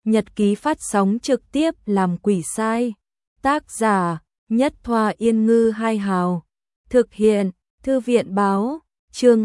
Nhật ký phát sóng trực tiếp làm quỷ sai. Tác giả Nhất Thoa Yên Ngư Hai Hào. Thực hiện Thư viện Báo. Chương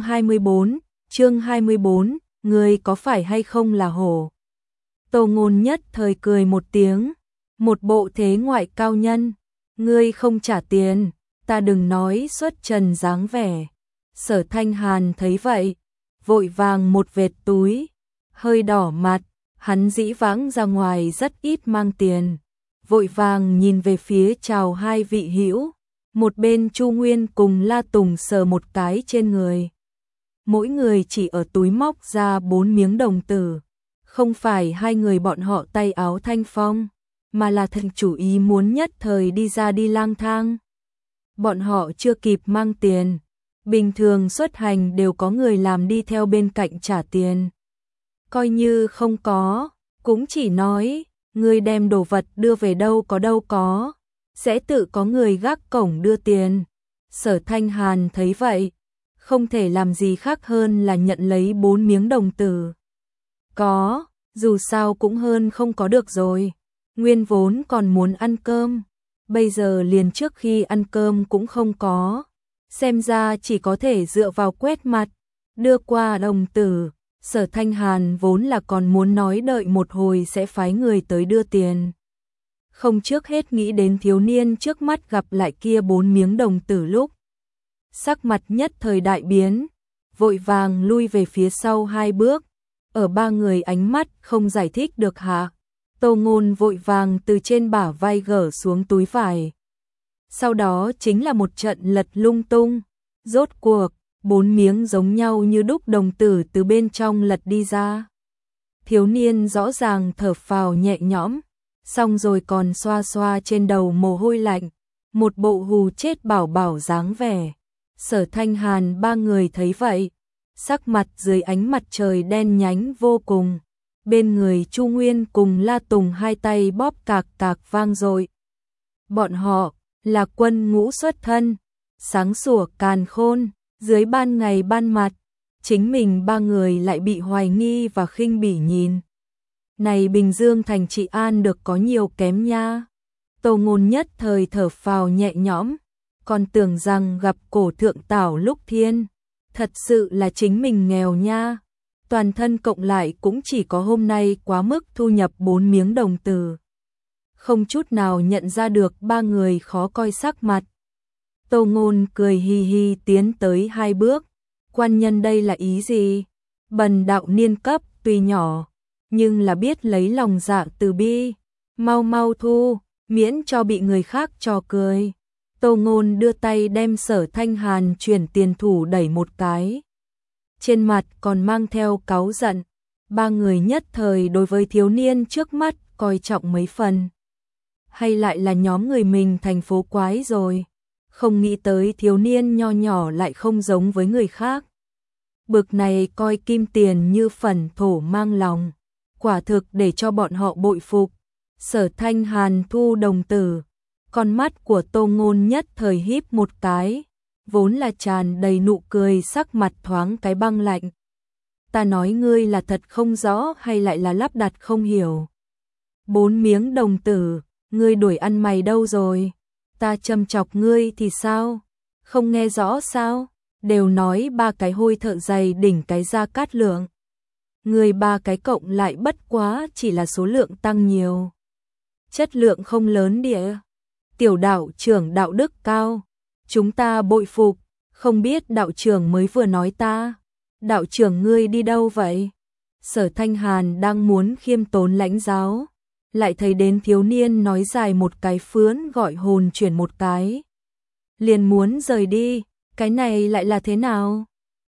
24, ngươi có phải hay không là hổ? Tô Ngôn nhất thời cười một tiếng, một bộ thế ngoại cao nhân. Ngươi không trả tiền, ta đừng nói xuất trần dáng vẻ. Sở Thanh Hàn thấy vậy, vội vàng một vệt túi, hơi đỏ mặt. Hắn dĩ vãng ra ngoài rất ít mang tiền, vội vàng nhìn về phía chào hai vị hữu, một bên Chu Nguyên cùng La Tùng sờ một cái trên người. Mỗi người chỉ ở túi móc ra 4 miếng đồng tử, không phải hai người bọn họ tay áo thanh phong, mà là thần chủ ý muốn nhất thời đi ra đi lang thang. Bọn họ chưa kịp mang tiền, bình thường xuất hành đều có người làm đi theo bên cạnh trả tiền. Coi như không có, cũng chỉ nói, ngươi đem đồ vật đưa về đâu có, sẽ tự có người gác cổng đưa tiền. Sở Thanh Hàn thấy vậy, không thể làm gì khác hơn là nhận lấy 4 miếng đồng tử. Có, dù sao cũng hơn không có được rồi. Nguyên vốn còn muốn ăn cơm, bây giờ liền trước khi ăn cơm cũng không có. Xem ra chỉ có thể dựa vào quét mặt, đưa qua đồng tử. Sở Thanh Hàn vốn là còn muốn nói đợi một hồi sẽ phái người tới đưa tiền. Không trước hết nghĩ đến thiếu niên trước mắt gặp lại kia 4 miếng đồng tử lúc. Sắc mặt nhất thời đại biến, vội vàng lui về phía sau 2 bước. Ở 3 người ánh mắt không giải thích được hạ. Tô Ngôn vội vàng từ trên bả vai gỡ xuống túi vải. Sau đó chính là một trận lật lung tung. Rốt cuộc 4 miếng giống nhau như đúc đồng tử từ bên trong lật đi ra. Thiếu niên rõ ràng thở phào nhẹ nhõm, xong rồi còn xoa xoa trên đầu mồ hôi lạnh, một bộ hù chết bảo bảo dáng vẻ. Sở Thanh Hàn 3 người thấy vậy, sắc mặt dưới ánh mặt trời đen nhánh vô cùng. Bên người Chu Nguyên cùng La Tùng hai tay bóp cạc cạc vang dội. Bọn họ là quân ngũ xuất thân, sáng sủa càn khôn. Dưới ban ngày ban mặt, chính mình 3 người lại bị hoài nghi và khinh bỉ nhìn. Này Bình Dương thành trị an được có nhiều kém nha. Tô Ngôn nhất thời thở phào nhẹ nhõm, còn tưởng rằng gặp cổ thượng tảo lúc thiên. Thật sự là chính mình nghèo nha. Toàn thân cộng lại cũng chỉ có hôm nay quá mức thu nhập 4 miếng đồng tử. Không chút nào nhận ra được 3 người khó coi sắc mặt. Tô Ngôn cười hi hi tiến tới 2 bước. Quan nhân đây là ý gì? Bần đạo niên cấp tuy nhỏ, nhưng là biết lấy lòng dạ từ bi. Mau mau thu, miễn cho bị người khác trò cười. Tô Ngôn đưa tay đem Sở Thanh Hàn chuyển tiền thủ đẩy một cái. Trên mặt còn mang theo cáu giận. 3 người nhất thời đối với thiếu niên trước mắt coi trọng mấy phần. Hay lại là nhóm người mình thành phố quái rồi. Không nghĩ tới thiếu niên nho nhỏ lại không giống với người khác. Bực này coi kim tiền như phần thổ mang lòng. Quả thực để cho bọn họ bội phục. Sở Thanh Hàn thu đồng tử. Con mắt của Tô Ngôn nhất thời híp một cái. Vốn là tràn đầy nụ cười, sắc mặt thoáng cái băng lạnh. Ta nói ngươi là thật không rõ hay lại là lắp đặt không hiểu. 4 miếng đồng tử, ngươi đuổi ăn mày đâu rồi? Ta châm chọc ngươi thì sao? Không nghe rõ sao? Đều nói 3 cái hôi thợ giày đỉnh cái Gia Cát Lượng. Người 3 cái cộng lại bất quá chỉ là số lượng tăng nhiều. Chất lượng không lớn địa. Tiểu đạo trưởng đạo đức cao. Chúng ta bội phục, không biết đạo trưởng mới vừa nói ta. Đạo trưởng ngươi đi đâu vậy? Sở Thanh Hàn đang muốn khiêm tốn lãnh giáo. Lại thấy đến thiếu niên nói dài một cái phướn gọi hồn chuyển một cái. Liền muốn rời đi, cái này lại là thế nào?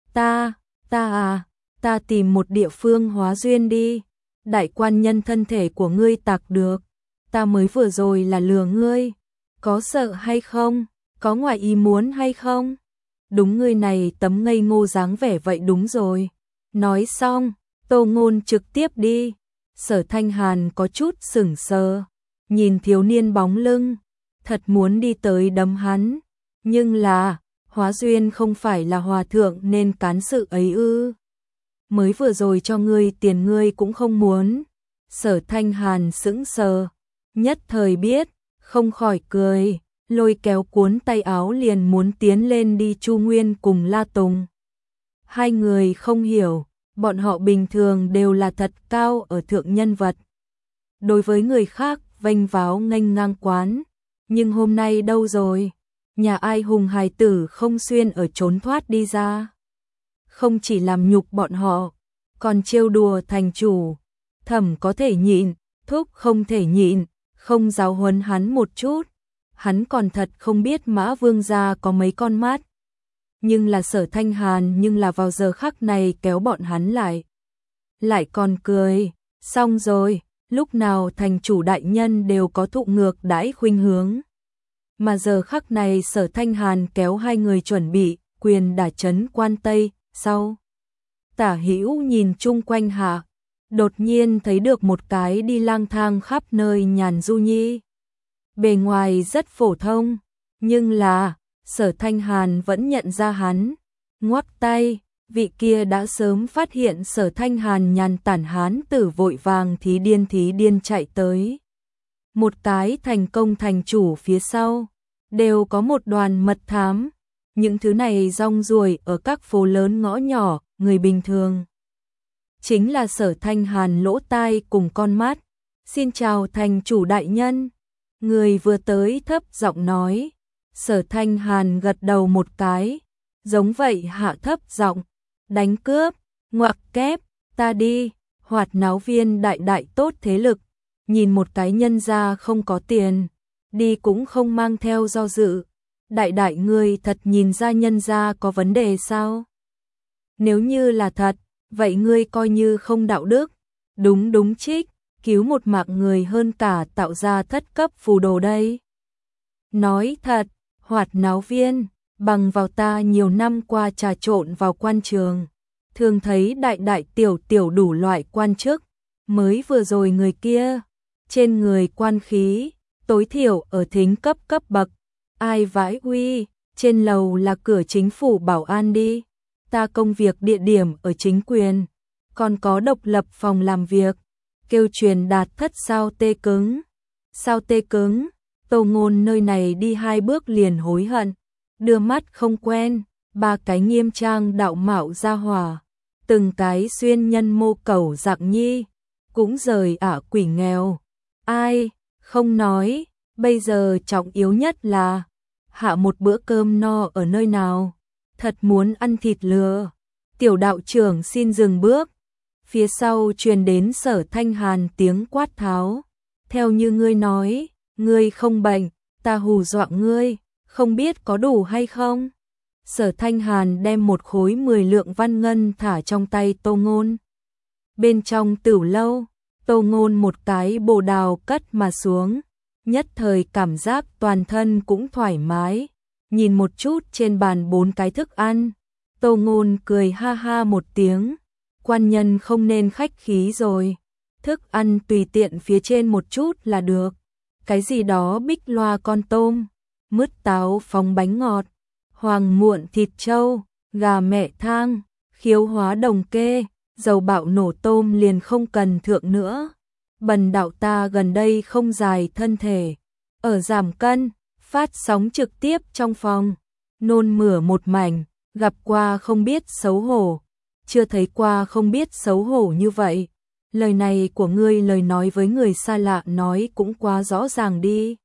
Ta tìm một địa phương hóa duyên đi. Đại quan nhân thân thể của ngươi tạc được. Ta mới vừa rồi là lừa ngươi. Có sợ hay không? Có ngoài ý muốn hay không? Đúng ngươi này tấm ngây ngô dáng vẻ vậy đúng rồi. Nói xong, Tô Ngôn trực tiếp đi. Sở Thanh Hàn có chút sững sờ, nhìn thiếu niên bóng lưng, thật muốn đi tới đấm hắn, nhưng là, hóa duyên không phải là hòa thượng nên cán sự ấy ư? Mới vừa rồi cho ngươi tiền ngươi cũng không muốn. Sở Thanh Hàn sững sờ, nhất thời biết, không khỏi cười, lôi kéo cuốn tay áo liền muốn tiến lên đi Chu Nguyên cùng La Tùng. Hai người không hiểu, bọn họ bình thường đều là thật cao ở thượng nhân vật. Đối với người khác vênh váo nghênh ngang quán, nhưng hôm nay đâu rồi? Nhà ai hùng hài tử không xuyên ở trốn thoát đi ra. Không chỉ làm nhục bọn họ, còn trêu đùa thành chủ. Thẩm có thể nhịn, Thúc không thể nhịn, không giáo huấn hắn một chút. Hắn còn thật không biết Mã Vương gia có mấy con mắt. Nhưng là Sở Thanh Hàn nhưng là vào giờ khắc này kéo bọn hắn lại. Lại còn cười, xong rồi, lúc nào thành chủ đại nhân đều có thụ ngược đãi khuynh hướng. Mà giờ khắc này Sở Thanh Hàn kéo hai người chuẩn bị quyền đả trấn quan Tây, sau. Tả Hữu nhìn chung quanh hạ, đột nhiên thấy được một cái đi lang thang khắp nơi nhàn du nhi. Bề ngoài rất phổ thông, nhưng là, Sở Thanh Hàn vẫn nhận ra hắn, ngoắc tay, vị kia đã sớm phát hiện Sở Thanh Hàn nhàn tản hán tử vội vàng thí điên chạy tới. Một cái thành công thành chủ phía sau, đều có một đoàn mật thám, những thứ này rong ruổi ở các phố lớn ngõ nhỏ, người bình thường. Chính là Sở Thanh Hàn lỗ tai cùng con mắt, xin chào thành chủ đại nhân. Người vừa tới thấp giọng nói, Sở Thanh Hàn gật đầu một cái, giống vậy hạ thấp giọng, đánh cướp, ngoặc kép, ta đi, hoạt náo viên đại tốt thế lực, nhìn một cái nhân gia không có tiền, đi cũng không mang theo do dự, đại ngươi thật nhìn ra nhân gia có vấn đề sao? Nếu như là thật, vậy ngươi coi như không đạo đức, đúng trích, cứu một mạng người hơn cả tạo ra thất cấp phù đồ đây. Nói thật, hoạt náo viên, bằng vào ta nhiều năm qua trà trộn vào quan trường, thường thấy đại tiểu đủ loại quan chức, mới vừa rồi người kia, trên người quan khí, tối thiểu ở thính cấp bậc, ai vãi uy, trên lầu là cửa chính phủ bảo an đi, ta công việc địa điểm ở chính quyền, còn có độc lập phòng làm việc, kêu truyền đạt thất sao tê cứng. Sao tê cứng, Tô Ngôn nơi này đi 2 bước liền hối hận, đưa mắt không quen, 3 cái nghiêm trang đạo mạo ra hỏa, từng cái xuyên nhân mô cẩu dạng nhi, cũng rời ả quỷ nghèo. Ai, không nói, bây giờ trọng yếu nhất là hạ một bữa cơm no ở nơi nào, thật muốn ăn thịt lừa. Tiểu đạo trưởng xin dừng bước. Phía sau truyền đến Sở Thanh Hàn tiếng quát tháo. Theo như ngươi nói, ngươi không bệnh, ta hù dọa ngươi, không biết có đủ hay không? Sở Thanh Hàn đem một khối 10 lượng văn ngân thả trong tay Tô Ngôn. Bên trong tửu lâu, Tô Ngôn một cái bồ đào cất mà xuống, nhất thời cảm giác toàn thân cũng thoải mái. Nhìn một chút trên bàn 4 cái thức ăn, Tô Ngôn cười ha ha một tiếng. Quan nhân không nên khách khí rồi, thức ăn tùy tiện phía trên một chút là được. Cái gì đó bích loa con tôm, mứt táo phóng bánh ngọt, hoàng muộn thịt trâu, gà mẹ thang, khiếu hóa đồng kê, dầu bạo nổ tôm liền không cần thượng nữa. Bần đạo ta gần đây không dài thân thể, ở giảm cân, phát sóng trực tiếp trong phòng, nôn mửa một mảnh, gặp qua không biết xấu hổ. Chưa thấy qua không biết xấu hổ như vậy. Lời này của ngươi lời nói với người xa lạ nói cũng quá rõ ràng đi.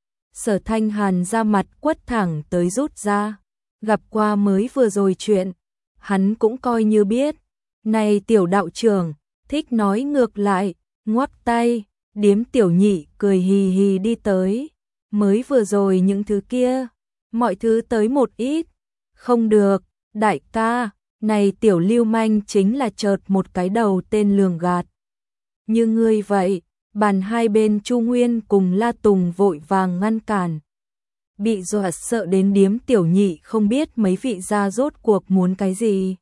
Sở Thanh Hàn ra mặt quất thẳng tới rút ra. Gặp qua mới vừa rồi chuyện. Hắn cũng coi như biết. Này tiểu đạo trưởng, thích nói ngược lại, ngoắc tay, điếm tiểu nhị cười hì hì đi tới. Mới vừa rồi những thứ kia, mọi thứ tới một ít. Không được, đại ca. Này tiểu lưu manh chính là chợt một cái đầu tên lường gạt. Như ngươi vậy, bàn hai bên Chu Nguyên cùng La Tùng vội vàng ngăn cản. Bị dọa sợ đến điếm tiểu nhị không biết mấy vị gia rốt cuộc muốn cái gì.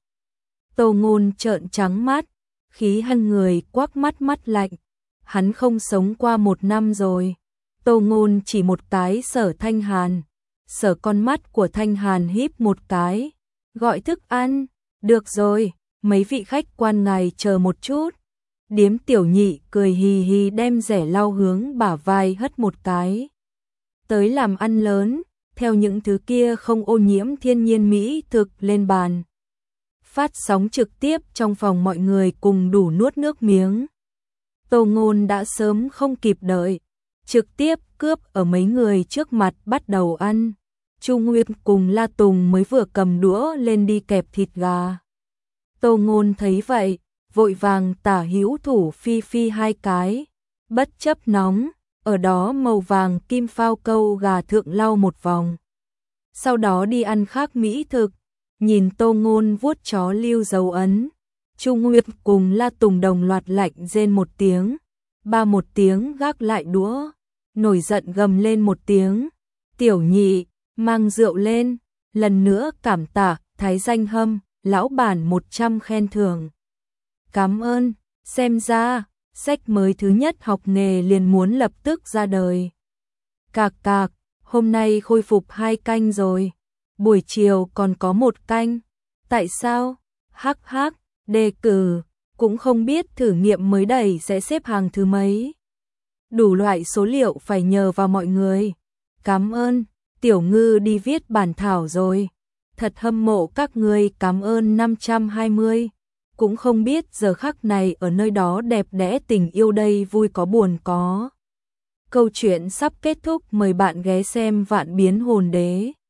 Tô Ngôn trợn trắng mắt, khí hăng người quắc mắt lạnh. Hắn không sống qua 1 năm rồi. Tô Ngôn chỉ một cái Sở Thanh Hàn. Sở con mắt của Thanh Hàn híp một cái. Gọi thức ăn. Được rồi, mấy vị khách quan ngài chờ một chút. Điếm Tiểu Nhị cười hì hì đem rẻ lau hướng bả vai hất một cái. Tới làm ăn lớn, theo những thứ kia không ô nhiễm thiên nhiên mỹ thực lên bàn. Phát sóng trực tiếp trong phòng, mọi người cùng đủ nuốt nước miếng. Tô Ngôn đã sớm không kịp đợi, trực tiếp cướp ở mấy người trước mặt bắt đầu ăn. Chu Nguyên cùng La Tùng mới vừa cầm đũa lên đi kẹp thịt gà. Tô Ngôn thấy vậy, vội vàng tả hữu thủ phi phi hai cái, bất chấp nóng, ở đó màu vàng kim phao câu gà thượng lau một vòng. Sau đó đi ăn khác mỹ thực, nhìn Tô Ngôn vuốt chó lưu dấu ấn. Chu Nguyệt cùng La Tùng đồng loạt lạnh rên một tiếng, ba một tiếng gác lại đũa, nổi giận gầm lên một tiếng. Tiểu Nhị, mang rượu lên, lần nữa cảm tạ, thái danh hâm, lão bản 100 khen thưởng. Cảm ơn, xem ra, sách mới thứ nhất học nghề liền muốn lập tức ra đời. Cạc cạc, hôm nay khôi phục 2 canh rồi, buổi chiều còn có 1 canh. Tại sao? Hắc hắc, đề cử, cũng không biết thử nghiệm mới đẩy sẽ xếp hàng thứ mấy. Đủ loại số liệu phải nhờ vào mọi người. Cảm ơn, Tiểu Ngư đi viết bản thảo rồi. Thật hâm mộ các ngươi, cảm ơn 520. Cũng không biết giờ khắc này ở nơi đó đẹp đẽ tình yêu đây vui có buồn có. Câu chuyện sắp kết thúc, mời bạn ghé xem Vạn Biến Hồn Đế.